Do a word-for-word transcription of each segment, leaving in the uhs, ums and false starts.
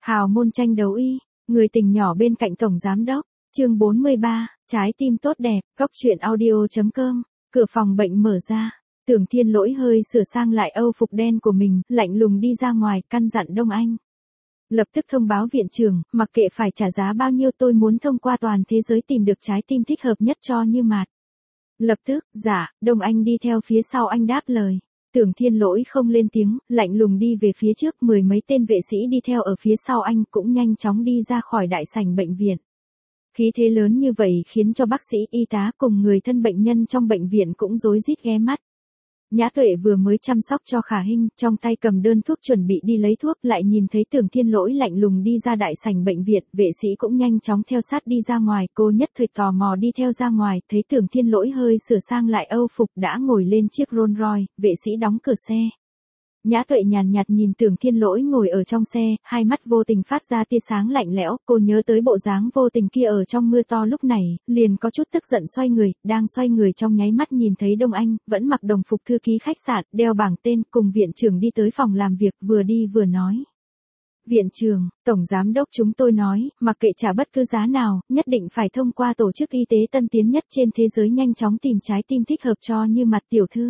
Hào môn tranh đấu y, người tình nhỏ bên cạnh tổng giám đốc, chương bốn mươi ba, trái tim tốt đẹp, góc truyện audio.com, cửa phòng bệnh mở ra, Tưởng Thiên Lỗi hơi sửa sang lại âu phục đen của mình, lạnh lùng đi ra ngoài, căn dặn Đông Anh. Lập tức thông báo viện trưởng, mặc kệ phải trả giá bao nhiêu tôi muốn thông qua toàn thế giới tìm được trái tim thích hợp nhất cho Như Mạt. Lập tức, dạ, Đông Anh đi theo phía sau anh đáp lời. Tưởng Thiên Lỗi không lên tiếng, lạnh lùng đi về phía trước, mười mấy tên vệ sĩ đi theo ở phía sau anh cũng nhanh chóng đi ra khỏi đại sảnh bệnh viện. Khí thế lớn như vậy khiến cho bác sĩ, y tá cùng người thân bệnh nhân trong bệnh viện cũng rối rít ghé mắt. Nhã Tuệ vừa mới chăm sóc cho Khả Hinh, trong tay cầm đơn thuốc chuẩn bị đi lấy thuốc, lại nhìn thấy Tưởng Thiên Lỗi lạnh lùng đi ra đại sảnh bệnh viện, vệ sĩ cũng nhanh chóng theo sát đi ra ngoài, cô nhất thời tò mò đi theo ra ngoài, thấy Tưởng Thiên Lỗi hơi sửa sang lại âu phục đã ngồi lên chiếc Rolls Royce, vệ sĩ đóng cửa xe. Nhã Tuệ nhàn nhạt nhìn Tưởng Thiên Lỗi ngồi ở trong xe, hai mắt vô tình phát ra tia sáng lạnh lẽo, cô nhớ tới bộ dáng vô tình kia ở trong mưa to lúc này, liền có chút tức giận xoay người, đang xoay người trong nháy mắt nhìn thấy Đông Anh, vẫn mặc đồng phục thư ký khách sạn, đeo bảng tên, cùng viện trưởng đi tới phòng làm việc, vừa đi vừa nói. Viện trưởng, tổng giám đốc chúng tôi nói, mặc kệ trả bất cứ giá nào, nhất định phải thông qua tổ chức y tế tân tiến nhất trên thế giới nhanh chóng tìm trái tim thích hợp cho Như Mạt tiểu thư.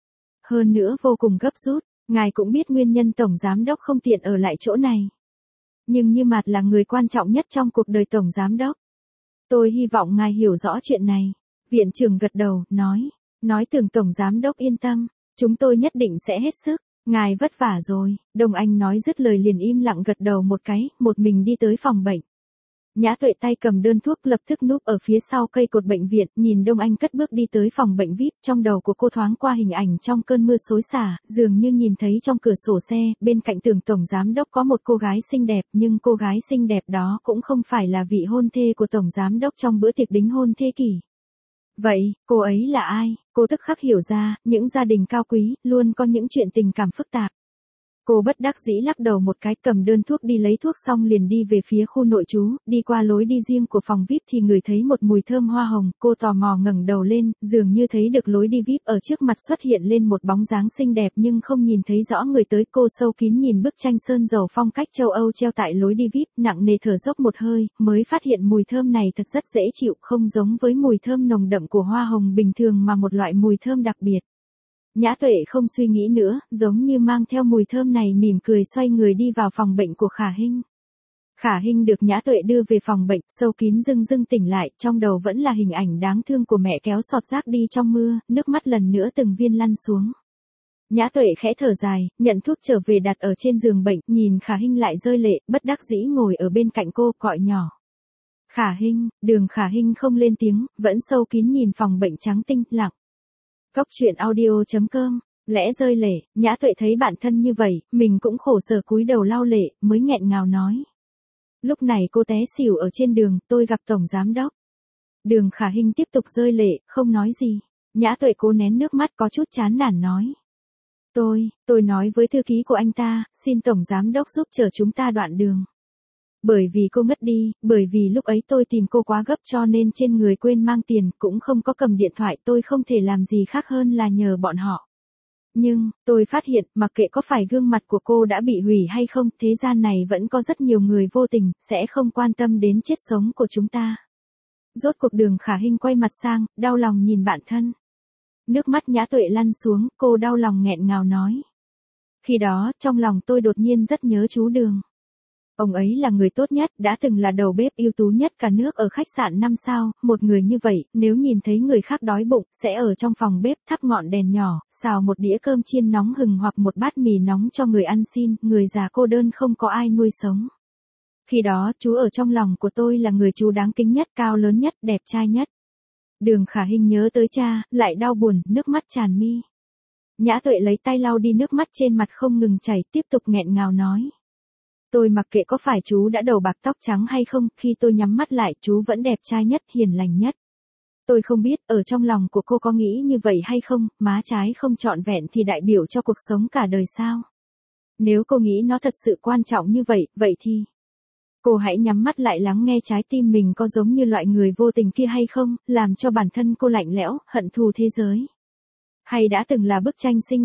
Hơn nữa vô cùng gấp rút. Ngài cũng biết nguyên nhân tổng giám đốc không tiện ở lại chỗ này. Nhưng Như Mạt là người quan trọng nhất trong cuộc đời tổng giám đốc. Tôi hy vọng ngài hiểu rõ chuyện này. Viện trưởng gật đầu, nói. Nói tưởng tổng giám đốc yên tâm. Chúng tôi nhất định sẽ hết sức. Ngài vất vả rồi. Đông Anh nói dứt lời liền im lặng gật đầu một cái, một mình đi tới phòng bệnh. Nhã Tuệ tay cầm đơn thuốc lập tức núp ở phía sau cây cột bệnh viện, nhìn Đông Anh cất bước đi tới phòng bệnh vi ai pi, trong đầu của cô thoáng qua hình ảnh trong cơn mưa xối xả, dường như nhìn thấy trong cửa sổ xe, bên cạnh Tưởng tổng giám đốc có một cô gái xinh đẹp, nhưng cô gái xinh đẹp đó cũng không phải là vị hôn thê của tổng giám đốc trong bữa tiệc đính hôn thế kỷ. Vậy, cô ấy là ai? Cô tức khắc hiểu ra, những gia đình cao quý, luôn có những chuyện tình cảm phức tạp. Cô bất đắc dĩ lắc đầu một cái, cầm đơn thuốc đi lấy thuốc xong liền đi về phía khu nội trú, đi qua lối đi riêng của phòng vi ai pi thì ngửi thấy một mùi thơm hoa hồng, cô tò mò ngẩng đầu lên, dường như thấy được lối đi vi ai pi ở trước mặt xuất hiện lên một bóng dáng xinh đẹp nhưng không nhìn thấy rõ người tới, cô sâu kín nhìn bức tranh sơn dầu phong cách châu Âu treo tại lối đi vi ai pi, nặng nề thở dốc một hơi, mới phát hiện mùi thơm này thật rất dễ chịu, không giống với mùi thơm nồng đậm của hoa hồng bình thường mà một loại mùi thơm đặc biệt. Nhã Tuệ không suy nghĩ nữa, giống như mang theo mùi thơm này mỉm cười xoay người đi vào phòng bệnh của Khả Hinh. Khả Hinh được Nhã Tuệ đưa về phòng bệnh, sâu kín dưng dưng tỉnh lại, trong đầu vẫn là hình ảnh đáng thương của mẹ kéo sọt rác đi trong mưa, nước mắt lần nữa từng viên lăn xuống. Nhã Tuệ khẽ thở dài, nhận thuốc trở về đặt ở trên giường bệnh, nhìn Khả Hinh lại rơi lệ, bất đắc dĩ ngồi ở bên cạnh cô, gọi nhỏ. Khả Hinh, Đường Khả Hinh không lên tiếng, vẫn sâu kín nhìn phòng bệnh trắng tinh, lặng. Góc truyện audio.com, lẽ rơi lệ, Nhã Tuệ thấy bản thân như vậy, mình cũng khổ sở cúi đầu lau lệ, mới nghẹn ngào nói. Lúc này cô té xỉu ở trên đường, tôi gặp tổng giám đốc. Đường Khả Hinh tiếp tục rơi lệ, không nói gì. Nhã Tuệ cố nén nước mắt có chút chán nản nói. Tôi, tôi nói với thư ký của anh ta, xin tổng giám đốc giúp chở chúng ta đoạn đường. Bởi vì cô ngất đi, bởi vì lúc ấy tôi tìm cô quá gấp cho nên trên người quên mang tiền, cũng không có cầm điện thoại, tôi không thể làm gì khác hơn là nhờ bọn họ. Nhưng, tôi phát hiện, mặc kệ có phải gương mặt của cô đã bị hủy hay không, thế gian này vẫn có rất nhiều người vô tình, sẽ không quan tâm đến chết sống của chúng ta. Rốt cuộc Đường Khả Hinh quay mặt sang, đau lòng nhìn bạn thân. Nước mắt Nhã Tuệ lăn xuống, cô đau lòng nghẹn ngào nói. Khi đó, trong lòng tôi đột nhiên rất nhớ chú Đường. Ông ấy là người tốt nhất, đã từng là đầu bếp ưu tú nhất cả nước ở khách sạn năm sao, một người như vậy, nếu nhìn thấy người khác đói bụng, sẽ ở trong phòng bếp thắp ngọn đèn nhỏ, xào một đĩa cơm chiên nóng hừng hoặc một bát mì nóng cho người ăn xin, người già cô đơn không có ai nuôi sống. Khi đó, chú ở trong lòng của tôi là người chú đáng kính nhất, cao lớn nhất, đẹp trai nhất. Đường Khả Hinh nhớ tới cha, lại đau buồn, nước mắt tràn mi. Nhã Tuệ lấy tay lau đi nước mắt trên mặt không ngừng chảy, tiếp tục nghẹn ngào nói. Tôi mặc kệ có phải chú đã đầu bạc tóc trắng hay không, khi tôi nhắm mắt lại chú vẫn đẹp trai nhất, hiền lành nhất. Tôi không biết, ở trong lòng của cô có nghĩ như vậy hay không, má trái không trọn vẹn thì đại biểu cho cuộc sống cả đời sao? Nếu cô nghĩ nó thật sự quan trọng như vậy, vậy thì... Cô hãy nhắm mắt lại lắng nghe trái tim mình có giống như loại người vô tình kia hay không, làm cho bản thân cô lạnh lẽo, hận thù thế giới. Hay đã từng là bức tranh xinh đẹp,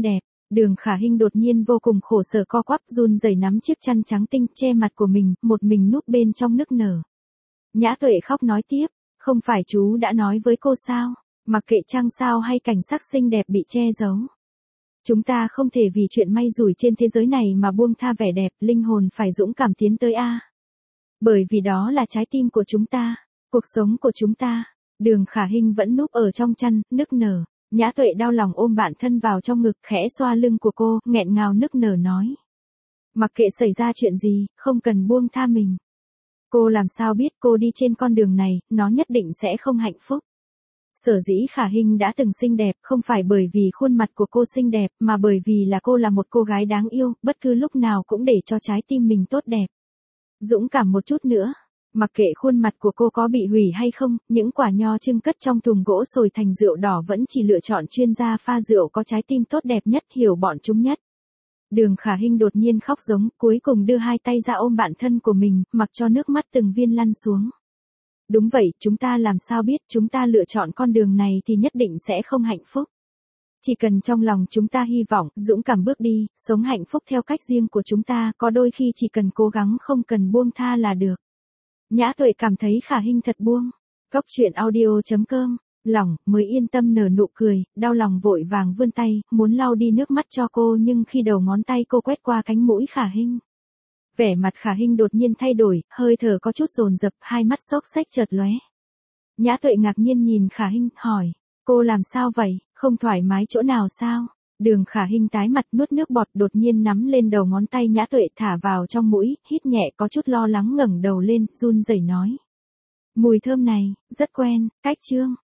Đường Khả Hinh đột nhiên vô cùng khổ sở co quắp run rẩy nắm chiếc chăn trắng tinh che mặt của mình, một mình núp bên trong nức nở. Nhã Tuệ khóc nói tiếp, không phải chú đã nói với cô sao, mặc kệ trăng sao hay cảnh sắc xinh đẹp bị che giấu. Chúng ta không thể vì chuyện may rủi trên thế giới này mà buông tha vẻ đẹp, linh hồn phải dũng cảm tiến tới a. Bởi vì đó là trái tim của chúng ta, cuộc sống của chúng ta. Đường Khả Hinh vẫn núp ở trong chăn, nức nở. Nhã Tuệ đau lòng ôm bạn thân vào trong ngực, khẽ xoa lưng của cô, nghẹn ngào nức nở nói. Mặc kệ xảy ra chuyện gì, không cần buông tha mình. Cô làm sao biết cô đi trên con đường này, nó nhất định sẽ không hạnh phúc. Sở dĩ Khả Hinh đã từng xinh đẹp, không phải bởi vì khuôn mặt của cô xinh đẹp, mà bởi vì là cô là một cô gái đáng yêu, bất cứ lúc nào cũng để cho trái tim mình tốt đẹp. Dũng cảm một chút nữa. Mặc kệ khuôn mặt của cô có bị hủy hay không, những quả nho trưng cất trong thùng gỗ sồi thành rượu đỏ vẫn chỉ lựa chọn chuyên gia pha rượu có trái tim tốt đẹp nhất, hiểu bọn chúng nhất. Đường Khả Hinh đột nhiên khóc giống, cuối cùng đưa hai tay ra ôm bạn thân của mình, mặc cho nước mắt từng viên lăn xuống. Đúng vậy, chúng ta làm sao biết chúng ta lựa chọn con đường này thì nhất định sẽ không hạnh phúc. Chỉ cần trong lòng chúng ta hy vọng, dũng cảm bước đi, sống hạnh phúc theo cách riêng của chúng ta, có đôi khi chỉ cần cố gắng không cần buông tha là được. Nhã Tuệ cảm thấy Khả Hinh thật buông. Cốc truyện audio chấm com, lòng, mới yên tâm nở nụ cười, đau lòng vội vàng vươn tay, muốn lau đi nước mắt cho cô nhưng khi đầu ngón tay cô quét qua cánh mũi Khả Hinh. Vẻ mặt Khả Hinh đột nhiên thay đổi, hơi thở có chút dồn dập, hai mắt xốc xếch chợt lóe. Nhã Tuệ ngạc nhiên nhìn Khả Hinh, hỏi, cô làm sao vậy, không thoải mái chỗ nào sao? Đường Khả Hinh tái mặt nuốt nước bọt đột nhiên nắm lên đầu ngón tay Nhã Tuệ thả vào trong mũi, hít nhẹ có chút lo lắng ngẩng đầu lên, run rẩy nói. Mùi thơm này, rất quen, cách chương.